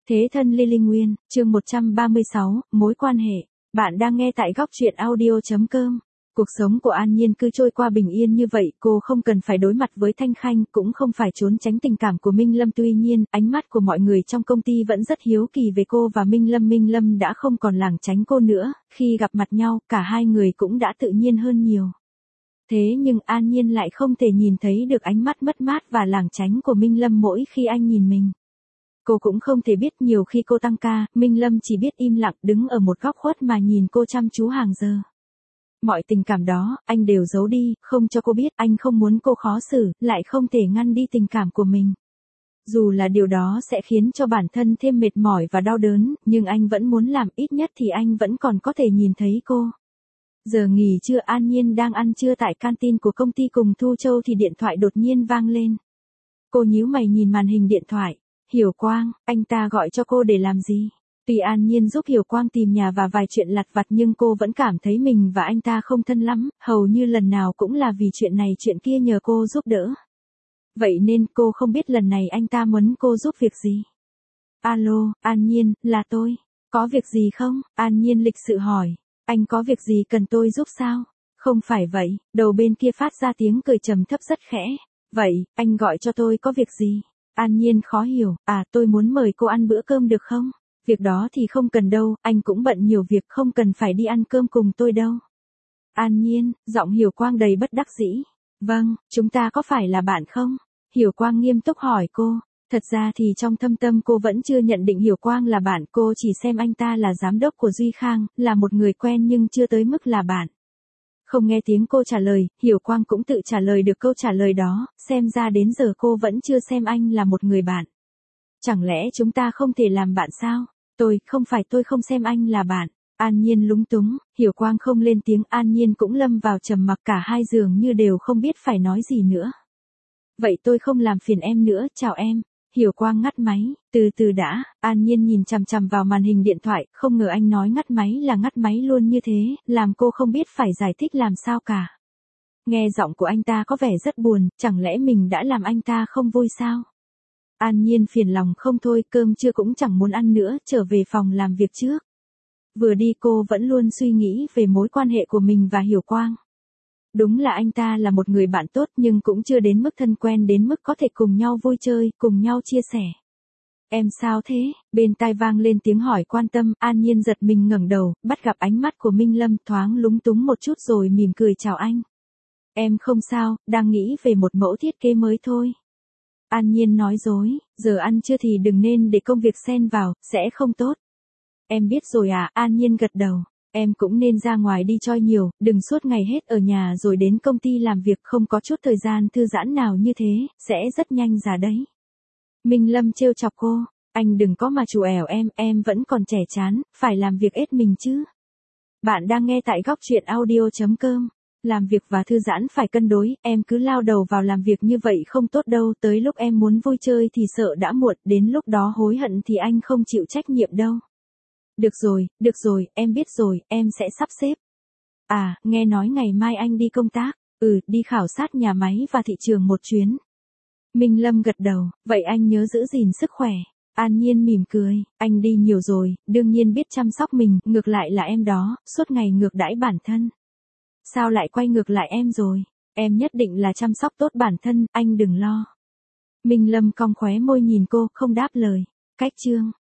Thế thân Lily Nguyên, chương 136, mối quan hệ. Bạn đang nghe tại góc truyện audio.com. Cuộc sống của An Nhiên cứ trôi qua bình yên như vậy, cô không cần phải đối mặt với Thanh Khanh, cũng không phải trốn tránh tình cảm của Minh Lâm. Tuy nhiên, ánh mắt của mọi người trong công ty vẫn rất hiếu kỳ về cô và Minh Lâm. Minh Lâm đã không còn lảng tránh cô nữa, khi gặp mặt nhau, cả hai người cũng đã tự nhiên hơn nhiều. Thế nhưng An Nhiên lại không thể nhìn thấy được ánh mắt mất mát và lảng tránh của Minh Lâm mỗi khi anh nhìn mình. Cô cũng không thể biết, nhiều khi cô tăng ca, Minh Lâm chỉ biết im lặng đứng ở một góc khuất mà nhìn cô chăm chú hàng giờ. Mọi tình cảm đó, anh đều giấu đi, không cho cô biết. Anh không muốn cô khó xử, lại không thể ngăn đi tình cảm của mình. Dù là điều đó sẽ khiến cho bản thân thêm mệt mỏi và đau đớn, nhưng anh vẫn muốn làm, ít nhất thì anh vẫn còn có thể nhìn thấy cô. Giờ nghỉ trưa, An Nhiên đang ăn trưa tại canteen của công ty cùng Thu Châu thì điện thoại đột nhiên vang lên. Cô nhíu mày nhìn màn hình điện thoại. Hiểu Quang, anh ta gọi cho cô để làm gì? Tuy An Nhiên giúp Hiểu Quang tìm nhà và vài chuyện lặt vặt nhưng cô vẫn cảm thấy mình và anh ta không thân lắm, hầu như lần nào cũng là vì chuyện này chuyện kia nhờ cô giúp đỡ. Vậy nên cô không biết lần này anh ta muốn cô giúp việc gì. Alo, An Nhiên, là tôi. Có việc gì không? An Nhiên lịch sự hỏi. Anh có việc gì cần tôi giúp sao? Không phải vậy, đầu bên kia phát ra tiếng cười trầm thấp rất khẽ. Vậy, anh gọi cho tôi có việc gì? An Nhiên khó hiểu, tôi muốn mời cô ăn bữa cơm được không? Việc đó thì không cần đâu, anh cũng bận nhiều việc, không cần phải đi ăn cơm cùng tôi đâu. An Nhiên, giọng Hiểu Quang đầy bất đắc dĩ. Vâng, chúng ta có phải là bạn không? Hiểu Quang nghiêm túc hỏi cô. Thật ra thì trong thâm tâm cô vẫn chưa nhận định Hiểu Quang là bạn, cô chỉ xem anh ta là giám đốc của Duy Khang, là một người quen nhưng chưa tới mức là bạn. Không nghe tiếng cô trả lời, Hiểu Quang cũng tự trả lời được câu trả lời đó, xem ra đến giờ cô vẫn chưa xem anh là một người bạn. Chẳng lẽ chúng ta không thể làm bạn sao? Tôi không xem anh là bạn. An Nhiên lúng túng, Hiểu Quang không lên tiếng, An Nhiên cũng lâm vào trầm mặc, cả hai dường như đều không biết phải nói gì nữa. Vậy tôi không làm phiền em nữa, chào em. Hiểu Quang ngắt máy, từ từ đã. An Nhiên nhìn chằm chằm vào màn hình điện thoại, không ngờ anh nói ngắt máy là ngắt máy luôn như thế, làm cô không biết phải giải thích làm sao cả. Nghe giọng của anh ta có vẻ rất buồn, chẳng lẽ mình đã làm anh ta không vui sao? An Nhiên phiền lòng không thôi, cơm trưa cũng chẳng muốn ăn nữa, trở về phòng làm việc trước. Vừa đi cô vẫn luôn suy nghĩ về mối quan hệ của mình và Hiểu Quang. Đúng là anh ta là một người bạn tốt nhưng cũng chưa đến mức thân quen đến mức có thể cùng nhau vui chơi, cùng nhau chia sẻ. Em sao thế? Bên tai vang lên tiếng hỏi quan tâm, An Nhiên giật mình ngẩng đầu, bắt gặp ánh mắt của Minh Lâm, thoáng lúng túng một chút rồi mỉm cười chào anh. Em không sao, đang nghĩ về một mẫu thiết kế mới thôi. An Nhiên nói dối, giờ ăn trưa thì đừng nên để công việc xen vào, sẽ không tốt. Em biết rồi à, An Nhiên gật đầu. Em cũng nên ra ngoài đi chơi nhiều, đừng suốt ngày hết ở nhà rồi đến công ty làm việc, không có chút thời gian thư giãn nào như thế, sẽ rất nhanh già đấy. Minh Lâm trêu chọc cô, anh đừng có mà trù ẻo em vẫn còn trẻ chán, phải làm việc hết mình chứ. Bạn đang nghe tại góc truyện audio.com. Làm việc và thư giãn phải cân đối, em cứ lao đầu vào làm việc như vậy không tốt đâu, tới lúc em muốn vui chơi thì sợ đã muộn, đến lúc đó hối hận thì anh không chịu trách nhiệm đâu. Được rồi, em biết rồi, em sẽ sắp xếp. Nghe nói ngày mai anh đi công tác, đi khảo sát nhà máy và thị trường một chuyến. Minh Lâm gật đầu, vậy anh nhớ giữ gìn sức khỏe. An Nhiên mỉm cười, anh đi nhiều rồi, đương nhiên biết chăm sóc mình, ngược lại là em đó, suốt ngày ngược đãi bản thân. Sao lại quay ngược lại em rồi? Em nhất định là chăm sóc tốt bản thân, anh đừng lo. Minh Lâm cong khóe môi nhìn cô, không đáp lời. Cách chương